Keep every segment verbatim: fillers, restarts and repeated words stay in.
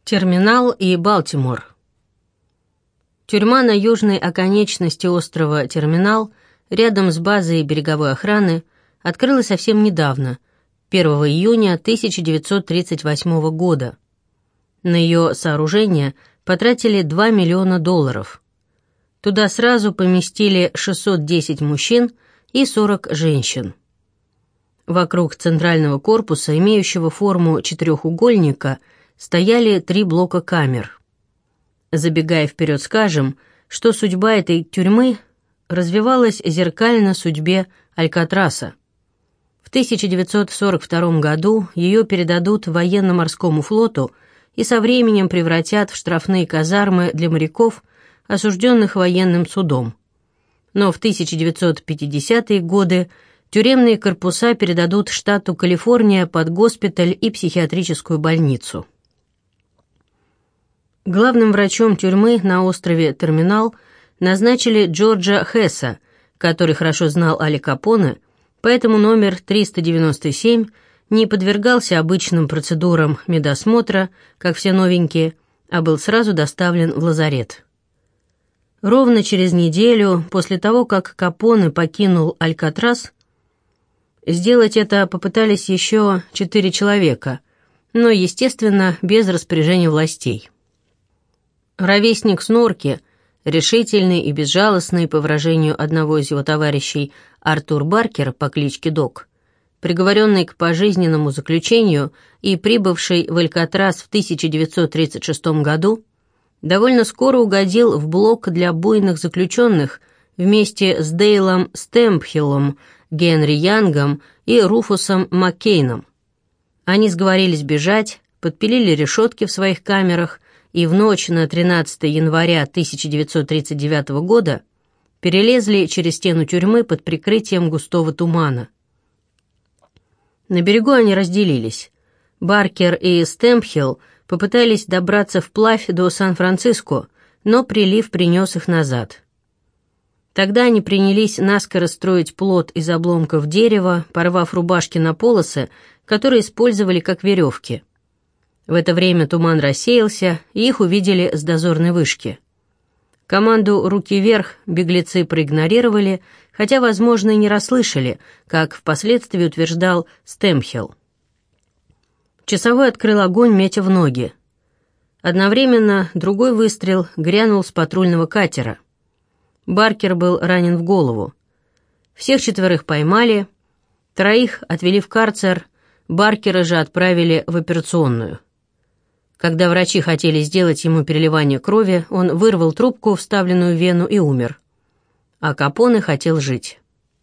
Терминал и Балтимор. Тюрьма на южной оконечности острова Терминал, рядом с базой береговой охраны, открылась совсем недавно, первого июня тысяча девятьсот тридцать восьмого года. На ее сооружение потратили два миллиона долларов. Туда сразу поместили шестьсот десять мужчин и сорок женщин. Вокруг центрального корпуса, имеющего форму четырехугольника, стояли три блока камер. Забегая вперед, скажем, что судьба этой тюрьмы развивалась зеркально судьбе Алькатраса. В тысяча девятьсот сорок втором году ее передадут военно-морскому флоту и со временем превратят в штрафные казармы для моряков, осужденных военным судом. Но в тысяча девятьсот пятидесятые годы тюремные корпуса передадут штату Калифорния под госпиталь и психиатрическую больницу. Главным врачом тюрьмы на острове Терминал назначили Джорджа Хесса, который хорошо знал Аль Капоне, поэтому номер триста девяносто семь не подвергался обычным процедурам медосмотра, как все новенькие, а был сразу доставлен в лазарет. Ровно через неделю после того, как Капоне покинул Алькатрас, сделать это попытались еще четыре человека, но, естественно, без распоряжения властей. Ровесник Снорки, решительный и безжалостный, по выражению одного из его товарищей, Артур Баркер по кличке Док, приговоренный к пожизненному заключению и прибывший в Алькатрас в тысяча девятьсот тридцать шестом году, довольно скоро угодил в блок для буйных заключенных вместе с Дейлом Стэмпхиллом, Генри Янгом и Руфусом Маккейном. Они сговорились бежать, подпилили решетки в своих камерах и в ночь на тринадцатое января тысяча девятьсот тридцать девятого года перелезли через стену тюрьмы под прикрытием густого тумана. На берегу они разделились. Баркер и Стэмпхилл попытались добраться вплавь до Сан-Франциско, но прилив принес их назад. Тогда они принялись наскоро строить плот из обломков дерева, порвав рубашки на полосы, которые использовали как веревки. В это время туман рассеялся, и их увидели с дозорной вышки. Команду «Руки вверх» беглецы проигнорировали, хотя, возможно, и не расслышали, как впоследствии утверждал Стэмпхилл. Часовой открыл огонь, метя в ноги. Одновременно другой выстрел грянул с патрульного катера. Баркер был ранен в голову. Всех четверых поймали, троих отвели в карцер, Баркера же отправили в операционную. Когда врачи хотели сделать ему переливание крови, он вырвал трубку, вставленную в вену, и умер. А Капоне хотел жить.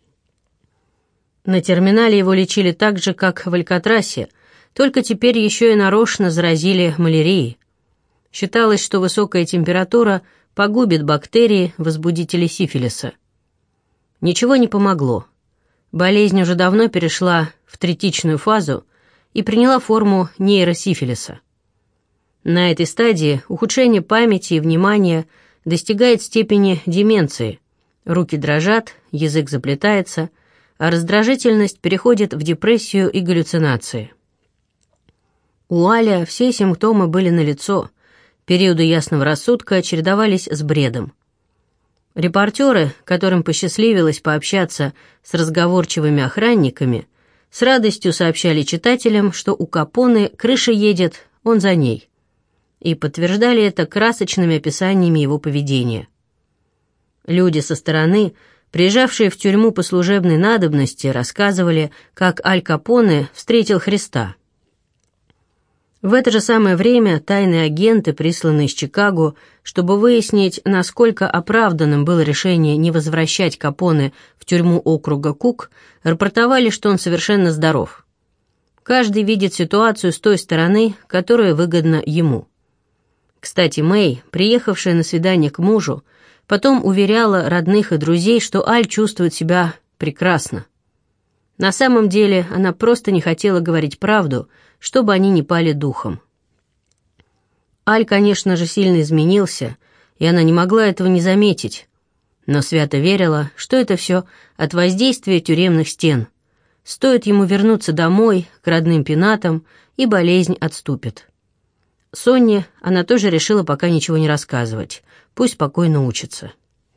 На терминале его лечили так же, как в Алькатрасе, только теперь еще и нарочно заразили малярией. Считалось, что высокая температура погубит бактерии, возбудители сифилиса. Ничего не помогло. Болезнь уже давно перешла в третичную фазу и приняла форму нейросифилиса. На этой стадии ухудшение памяти и внимания достигает степени деменции. Руки дрожат, язык заплетается, а раздражительность переходит в депрессию и галлюцинации. У Аля все симптомы были налицо, периоды ясного рассудка чередовались с бредом. Репортеры, которым посчастливилось пообщаться с разговорчивыми охранниками, с радостью сообщали читателям, что у Капоне крыша едет, он за ней, и подтверждали это красочными описаниями его поведения. Люди со стороны, приезжавшие в тюрьму по служебной надобности, рассказывали, как Аль Капоне встретил Христа. В это же самое время тайные агенты, присланные из Чикаго, чтобы выяснить, насколько оправданным было решение не возвращать Капоне в тюрьму округа Кук, рапортовали, что он совершенно здоров. Каждый видит ситуацию с той стороны, которая выгодна ему. Кстати, Мэй, приехавшая на свидание к мужу, потом уверяла родных и друзей, что Аль чувствует себя прекрасно. На самом деле она просто не хотела говорить правду, чтобы они не пали духом. Аль, конечно же, сильно изменился, и она не могла этого не заметить, но свято верила, что это все от воздействия тюремных стен. Стоит ему вернуться домой, к родным пенатам, и болезнь отступит. Сонне она тоже решила пока ничего не рассказывать, пусть спокойно учится.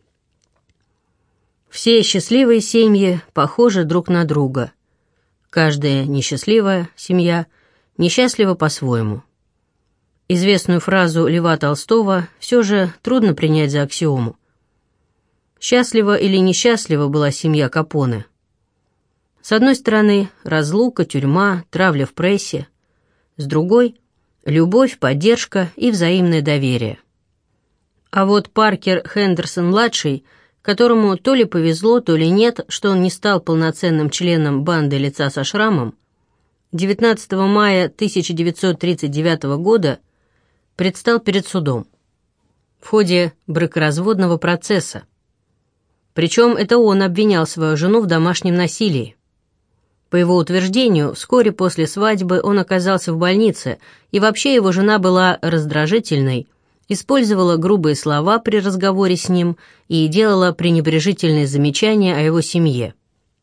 Все счастливые семьи похожи друг на друга. Каждая несчастливая семья несчастлива по-своему. Известную фразу Льва Толстого все же трудно принять за аксиому. Счастлива или несчастлива была семья Капоне? С одной стороны, разлука, тюрьма, травля в прессе. С другой — любовь, поддержка и взаимное доверие. А вот Паркер Хендерсон-младший, которому то ли повезло, то ли нет, что он не стал полноценным членом банды лица со шрамом, девятнадцатого мая тысяча девятьсот тридцать девятого года предстал перед судом в ходе бракоразводного процесса. Причем это он обвинял свою жену в домашнем насилии. По его утверждению, вскоре после свадьбы он оказался в больнице, и вообще его жена была раздражительной, использовала грубые слова при разговоре с ним и делала пренебрежительные замечания о его семье.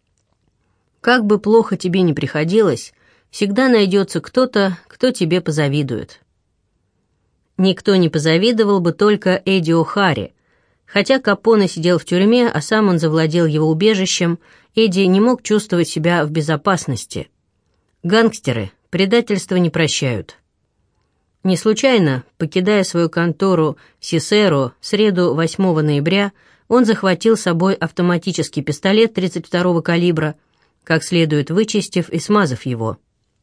Как бы плохо тебе ни приходилось, всегда найдется кто-то, кто тебе позавидует. Никто не позавидовал бы только Эдди О'Харе. Хотя Капоне сидел в тюрьме, а сам он завладел его убежищем, Эдди не мог чувствовать себя в безопасности. Гангстеры предательства не прощают. Не случайно, покидая свою контору в Сисеро в среду восьмого ноября, он захватил с собой автоматический пистолет тридцать второго калибра, как следует вычистив и смазав его.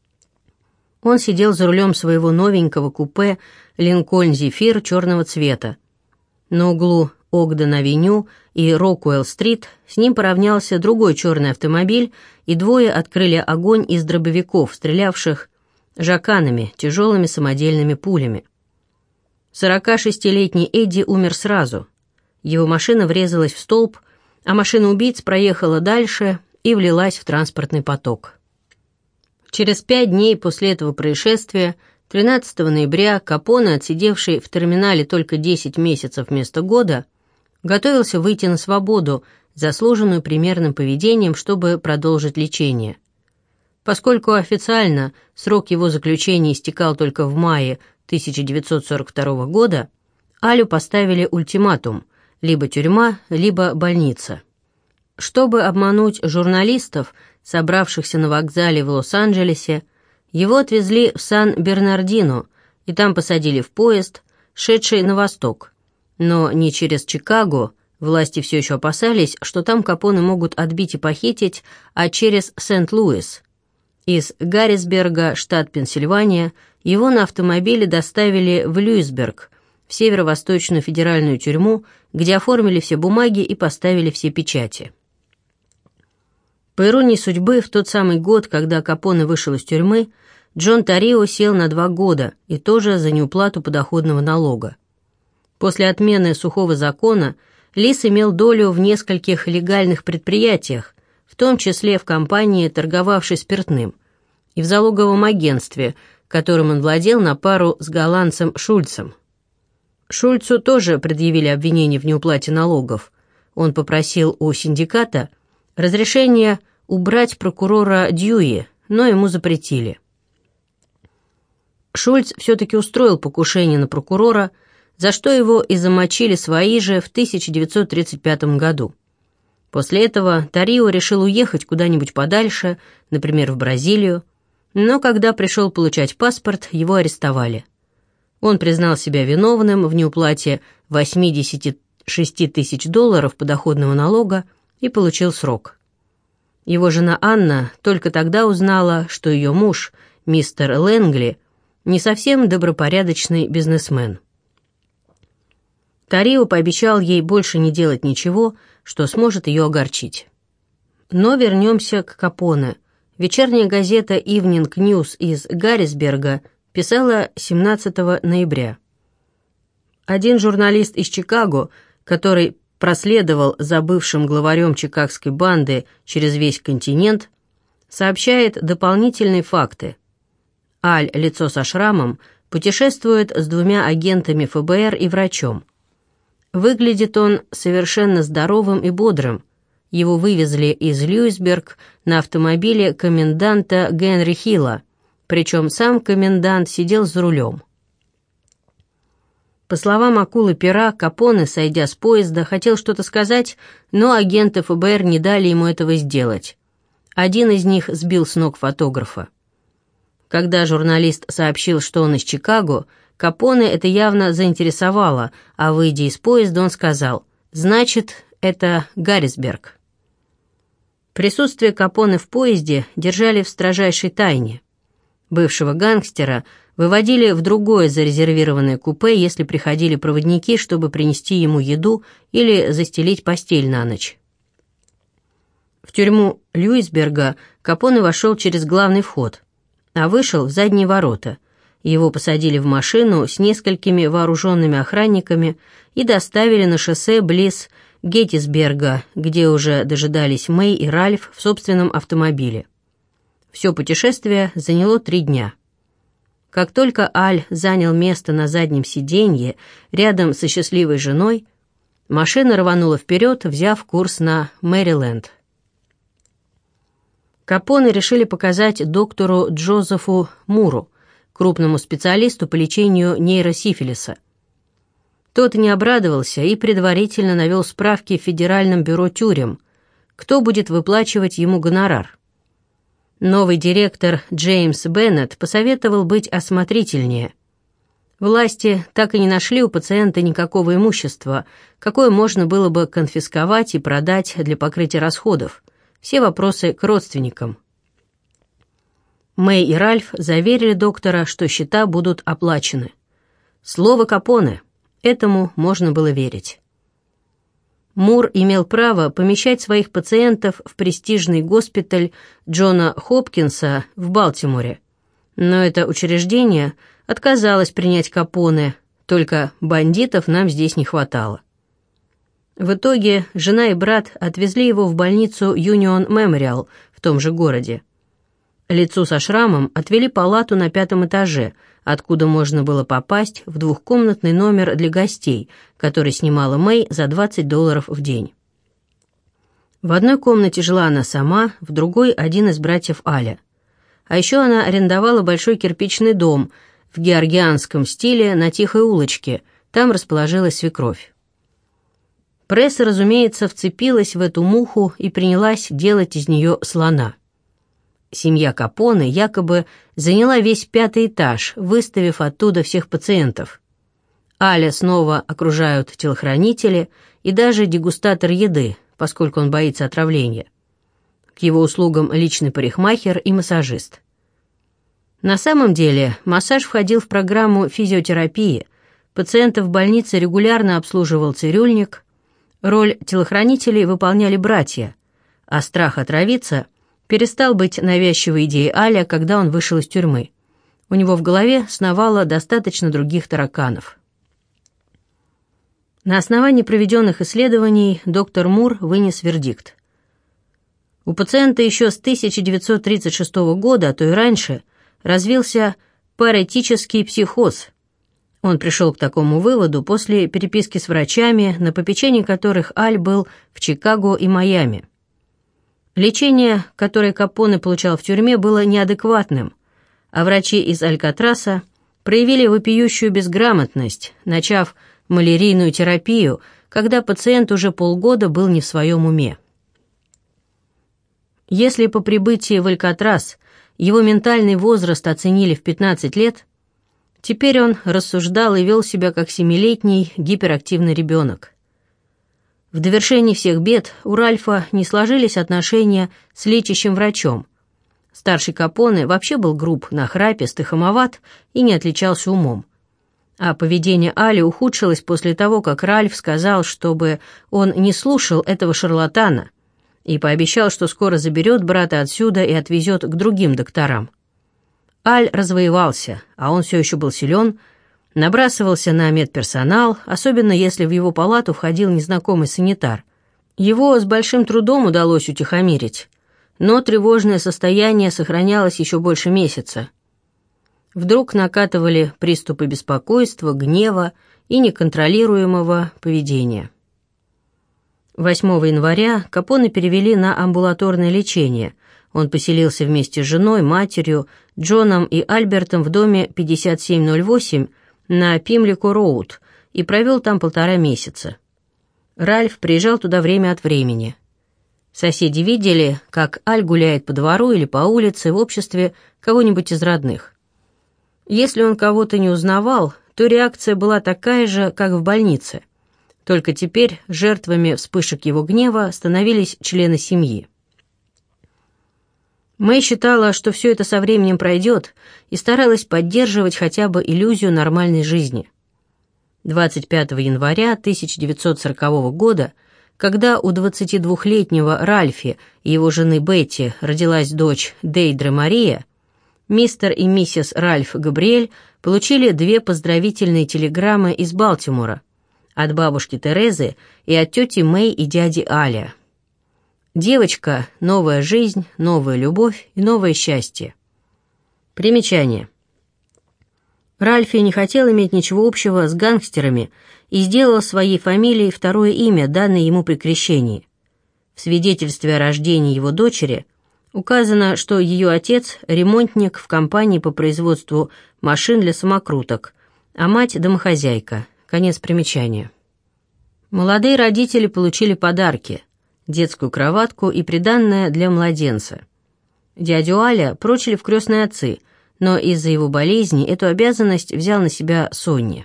Он сидел за рулем своего новенького купе «Линкольн Зефир» черного цвета. На углу Огден-авеню и Рокуэлл-стрит с ним поравнялся другой черный автомобиль, и двое открыли огонь из дробовиков, стрелявших жаканами, тяжелыми самодельными пулями. сорокашестилетний Эдди умер сразу. Его машина врезалась в столб, а машина убийц проехала дальше и влилась в транспортный поток. Через пять дней после этого происшествия, тринадцатого ноября, Капоне, отсидевший в терминале только десять месяцев вместо года, готовился выйти на свободу, заслуженную примерным поведением, чтобы продолжить лечение. Поскольку официально срок его заключения истекал только в мае тысяча девятьсот сорок второго года, Алю поставили ультиматум – либо тюрьма, либо больница. Чтобы обмануть журналистов, собравшихся на вокзале в Лос-Анджелесе, его отвезли в Сан-Бернардино и там посадили в поезд, шедший на восток. Но не через Чикаго, власти все еще опасались, что там Капоне могут отбить и похитить, а через Сент-Луис. Из Гаррисберга, штат Пенсильвания, его на автомобиле доставили в Льюисберг, в северо-восточную федеральную тюрьму, где оформили все бумаги и поставили все печати. По иронии судьбы, в тот самый год, когда Капоне вышел из тюрьмы, Джон Тарио сел на два года, и тоже за неуплату подоходного налога. После отмены сухого закона Лис имел долю в нескольких легальных предприятиях, в том числе в компании, торговавшей спиртным, и в залоговом агентстве, которым он владел на пару с голландцем Шульцем. Шульцу тоже предъявили обвинение в неуплате налогов. Он попросил у синдиката разрешения убрать прокурора Дьюи, но ему запретили. Шульц все-таки устроил покушение на прокурора, за что его и замочили свои же в тысяча девятьсот тридцать пятом году. После этого Тарио решил уехать куда-нибудь подальше, например, в Бразилию, но когда пришел получать паспорт, его арестовали. Он признал себя виновным в неуплате восемьдесят шесть тысяч долларов подоходного налога и получил срок. Его жена Анна только тогда узнала, что ее муж, мистер Лэнгли, не совсем добропорядочный бизнесмен. Тарио пообещал ей больше не делать ничего, что сможет ее огорчить. Но вернемся к Капоне. Вечерняя газета «Ивнинг Ньюс» из Гаррисберга писала семнадцатого ноября. Один журналист из Чикаго, который проследовал за бывшим главарем чикагской банды через весь континент, сообщает дополнительные факты. Аль, лицо со шрамом, путешествует с двумя агентами эф бэ эр и врачом. Выглядит он совершенно здоровым и бодрым. Его вывезли из Льюисберг на автомобиле коменданта Генри Хилла, причем сам комендант сидел за рулем. По словам акулы-пера, Капоне, сойдя с поезда, хотел что-то сказать, но агенты эф бэ эр не дали ему этого сделать. Один из них сбил с ног фотографа. Когда журналист сообщил, что он из Чикаго, Капоне это явно заинтересовало, а выйдя из поезда, он сказал: «Значит, это Гаррисберг». Присутствие Капоне в поезде держали в строжайшей тайне. Бывшего гангстера выводили в другое зарезервированное купе, если приходили проводники, чтобы принести ему еду или застелить постель на ночь. В тюрьму Льюисберга Капоне вошел через главный вход, а вышел в задние ворота. Его посадили в машину с несколькими вооруженными охранниками и доставили на шоссе близ Геттисберга, где уже дожидались Мэй и Ральф в собственном автомобиле. Все путешествие заняло три дня. Как только Аль занял место на заднем сиденье рядом со счастливой женой, машина рванула вперед, взяв курс на Мэриленд. Капоне решили показать доктору Джозефу Муру, крупному специалисту по лечению нейросифилиса. Тот не обрадовался и предварительно навел справки в Федеральном бюро тюрем, кто будет выплачивать ему гонорар. Новый директор Джеймс Беннет посоветовал быть осмотрительнее. Власти так и не нашли у пациента никакого имущества, какое можно было бы конфисковать и продать для покрытия расходов. Все вопросы к родственникам. Мэй и Ральф заверили доктора, что счета будут оплачены. Слово Капоне. Этому можно было верить. Мур имел право помещать своих пациентов в престижный госпиталь Джона Хопкинса в Балтиморе, но это учреждение отказалось принять Капоне, только бандитов нам здесь не хватало. В итоге жена и брат отвезли его в больницу Юнион Мемориал в том же городе. Лицу со шрамом отвели палату на пятом этаже, откуда можно было попасть в двухкомнатный номер для гостей, который снимала Мэй за двадцать долларов в день. В одной комнате жила она сама, в другой — один из братьев Аля. А еще она арендовала большой кирпичный дом в георгианском стиле на тихой улочке, там расположилась свекровь. Пресса, разумеется, вцепилась в эту муху и принялась делать из нее слона. Семья Капоне якобы заняла весь пятый этаж, выставив оттуда всех пациентов. Аля снова окружают телохранители и даже дегустатор еды, поскольку он боится отравления. К его услугам личный парикмахер и массажист. На самом деле массаж входил в программу физиотерапии, пациентов в больнице регулярно обслуживал цирюльник, роль телохранителей выполняли братья, а страх отравиться перестал быть навязчивой идеей Аля, когда он вышел из тюрьмы. У него в голове сновало достаточно других тараканов. На основании проведенных исследований доктор Мур вынес вердикт. У пациента еще с тысяча девятьсот тридцать шестого года, а то и раньше, развился паретический психоз. Он пришел к такому выводу после переписки с врачами, на попечении которых Аль был в Чикаго и Майами. Лечение, которое Капоне получал в тюрьме, было неадекватным, а врачи из Алькатраса проявили вопиющую безграмотность, начав малярийную терапию, когда пациент уже полгода был не в своем уме. Если по прибытии в Алькатрас его ментальный возраст оценили в пятнадцать лет, теперь он рассуждал и вел себя как семилетний гиперактивный ребенок. В довершении всех бед у Ральфа не сложились отношения с лечащим врачом. Старший Капоне вообще был груб, нахрапист и хамоват и не отличался умом. А поведение Али ухудшилось после того, как Ральф сказал, чтобы он не слушал этого шарлатана, и пообещал, что скоро заберет брата отсюда и отвезет к другим докторам. Аль развоевался, а он все еще был силен, набрасывался на медперсонал, особенно если в его палату входил незнакомый санитар. Его с большим трудом удалось утихомирить, но тревожное состояние сохранялось еще больше месяца. Вдруг накатывали приступы беспокойства, гнева и неконтролируемого поведения. восьмого января Капоне перевели на амбулаторное лечение. Он поселился вместе с женой, матерью, Джоном и Альбертом в доме пятьдесят семь ноль восемь на Пимлико-роуд и провел там полтора месяца. Ральф приезжал туда время от времени. Соседи видели, как Аль гуляет по двору или по улице в обществе кого-нибудь из родных. Если он кого-то не узнавал, то реакция была такая же, как в больнице. Только теперь жертвами вспышек его гнева становились члены семьи. Мэй считала, что все это со временем пройдет, и старалась поддерживать хотя бы иллюзию нормальной жизни. двадцать пятого января тысяча девятьсот сорокового года, когда у двадцатидвухлетнего Ральфи и его жены Бетти родилась дочь Дейдра Мария, мистер и миссис Ральф Габриэль получили две поздравительные телеграммы из Балтимора от бабушки Терезы и от тети Мэй и дяди Аля. Девочка, новая жизнь, новая любовь и новое счастье. Примечание. Ральфи не хотел иметь ничего общего с гангстерами и сделал своей фамилией второе имя, данное ему при крещении. В свидетельстве о рождении его дочери указано, что ее отец – ремонтник в компании по производству машин для самокруток, а мать – домохозяйка. Конец примечания. Молодые родители получили подарки – детскую кроватку и приданное для младенца. Дядю Аля прочили в крестные отцы, но из-за его болезни эту обязанность взял на себя Сонни.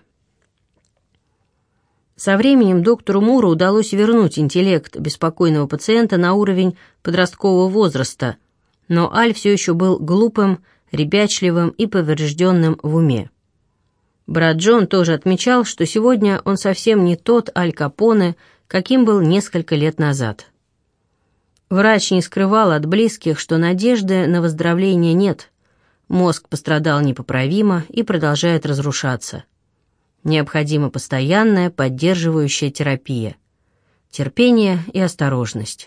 Со временем доктору Муру удалось вернуть интеллект беспокойного пациента на уровень подросткового возраста, но Аль все еще был глупым, ребячливым и поврежденным в уме. Брат Джон тоже отмечал, что сегодня он совсем не тот Аль Капоне, каким был несколько лет назад. Врач не скрывал от близких, что надежды на выздоровление нет. Мозг пострадал непоправимо и продолжает разрушаться. Необходима постоянная поддерживающая терапия. Терпение и осторожность.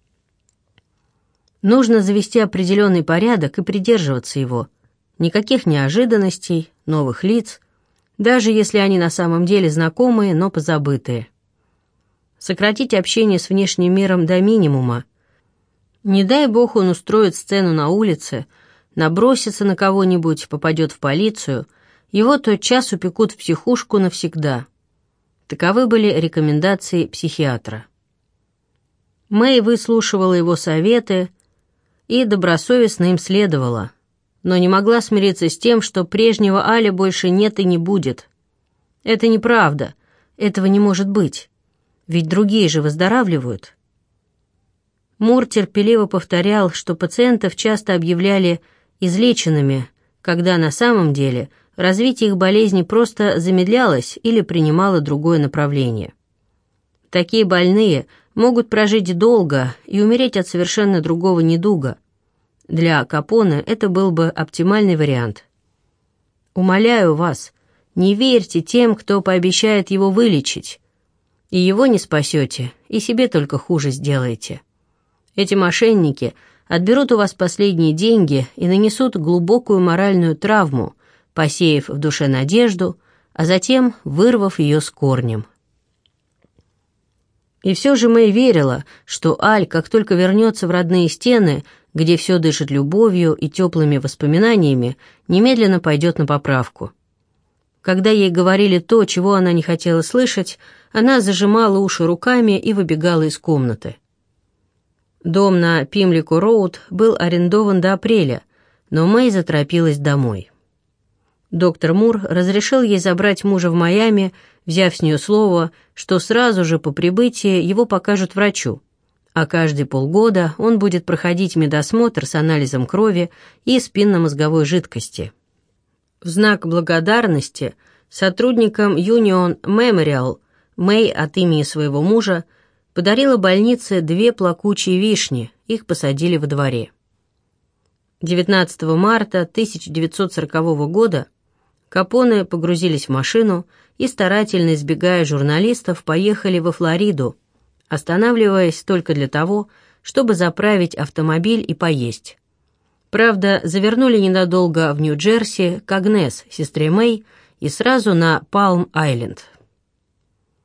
Нужно завести определенный порядок и придерживаться его. Никаких неожиданностей, новых лиц, даже если они на самом деле знакомые, но позабытые. Сократить общение с внешним миром до минимума. Не дай бог он устроит сцену на улице, набросится на кого-нибудь, попадет в полицию, его тотчас упекут в психушку навсегда. Таковы были рекомендации психиатра. Мэй выслушивала его советы и добросовестно им следовала, но не могла смириться с тем, что прежнего Аля больше нет и не будет. Это неправда, этого не может быть, ведь другие же выздоравливают. Мур терпеливо повторял, что пациентов часто объявляли излеченными, когда на самом деле развитие их болезни просто замедлялось или принимало другое направление. Такие больные могут прожить долго и умереть от совершенно другого недуга. Для Капоне это был бы оптимальный вариант. Умоляю вас, не верьте тем, кто пообещает его вылечить. И его не спасете, и себе только хуже сделаете. Эти мошенники отберут у вас последние деньги и нанесут глубокую моральную травму, посеяв в душе надежду, а затем вырвав ее с корнем. И все же Мэй верила, что Аль, как только вернется в родные стены, где все дышит любовью и теплыми воспоминаниями, немедленно пойдет на поправку. Когда ей говорили то, чего она не хотела слышать, она зажимала уши руками и выбегала из комнаты. Дом на Пимлико-Роуд был арендован до апреля, но Мэй заторопилась домой. Доктор Мур разрешил ей забрать мужа в Майами, взяв с нее слово, что сразу же по прибытии его покажут врачу, а каждые полгода он будет проходить медосмотр с анализом крови и спинномозговой жидкости. В знак благодарности сотрудникам Union Memorial Мэй от имени своего мужа подарила больнице две плакучие вишни, их посадили во дворе. девятнадцатого марта тысяча девятьсот сорокового года Капоне погрузились в машину и, старательно избегая журналистов, поехали во Флориду, останавливаясь только для того, чтобы заправить автомобиль и поесть. Правда, завернули ненадолго в Нью-Джерси к Агнес, сестре Мэй, и сразу на Палм-Айленд.